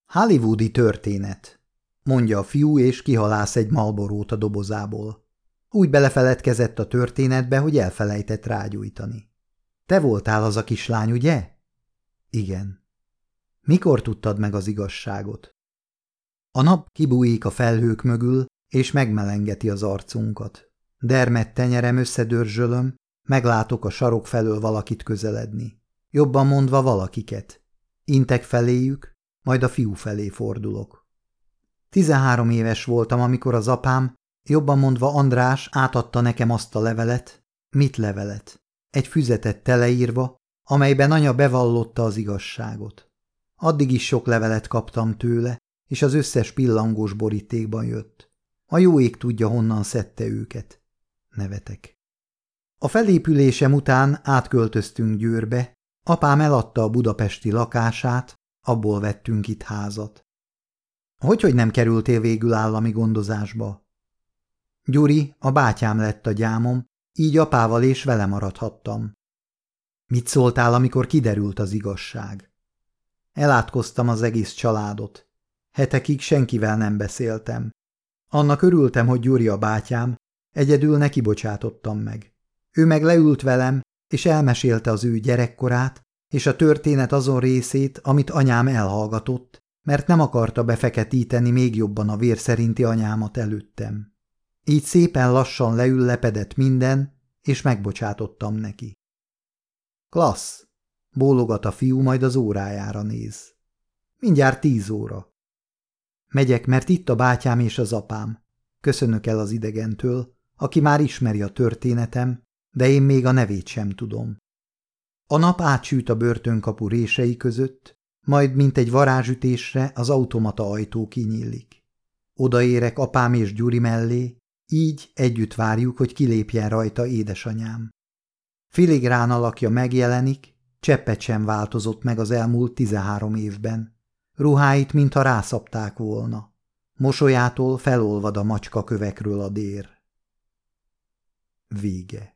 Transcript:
Hollywoodi történet, mondja a fiú, és kihalász egy Marlborót a dobozából. Úgy belefeledkezett a történetbe, hogy elfelejtett rágyújtani. Te voltál az a kislány, ugye? Igen. Mikor tudtad meg az igazságot? A nap kibújik a felhők mögül, és megmelengeti az arcunkat. Dermedt tenyerem összedörzsölöm, meglátok a sarok felől valakit közeledni. Jobban mondva valakiket. Intek feléjük, majd a fiú felé fordulok. 13 éves voltam, amikor az apám, jobban mondva András átadta nekem azt a levelet. Mit levelet? Egy füzetet teleírva, amelyben anya bevallotta az igazságot. Addig is sok levelet kaptam tőle, és az összes pillangós borítékban jött. A jó ég tudja, honnan szedte őket. Nevetek. A felépülésem után átköltöztünk Győrbe, apám eladta a budapesti lakását, abból vettünk itt házat. Hogy nem kerültél végül állami gondozásba? Gyuri, a bátyám lett a gyámom, így apával és vele maradhattam. Mit szóltál, amikor kiderült az igazság? Elátkoztam az egész családot. Hetekig senkivel nem beszéltem. Annak örültem, hogy Gyuri a bátyám, egyedül neki bocsátottam meg. Ő meg leült velem, és elmesélte az ő gyerekkorát, és a történet azon részét, amit anyám elhallgatott, mert nem akarta befeketíteni még jobban a vér szerinti anyámat előttem. Így szépen lassan leüllepedett minden, és megbocsátottam neki. Klassz! Bólogat a fiú, majd az órájára néz. Mindjárt 10 óra. Megyek, mert itt a bátyám és az apám. Köszönök el az idegentől, aki már ismeri a történetem, de én még a nevét sem tudom. A nap átsüt a börtönkapu rései között, majd mint egy varázsütésre az automata ajtó kinyílik. Odaérek apám és Gyuri mellé, így együtt várjuk, hogy kilépjen rajta édesanyám. Filigrán alakja megjelenik, cseppet sem változott meg az elmúlt 13 évben. Ruháit, mintha rászapták volna. Mosolyától felolvad a macskakövekről a dér. Vége.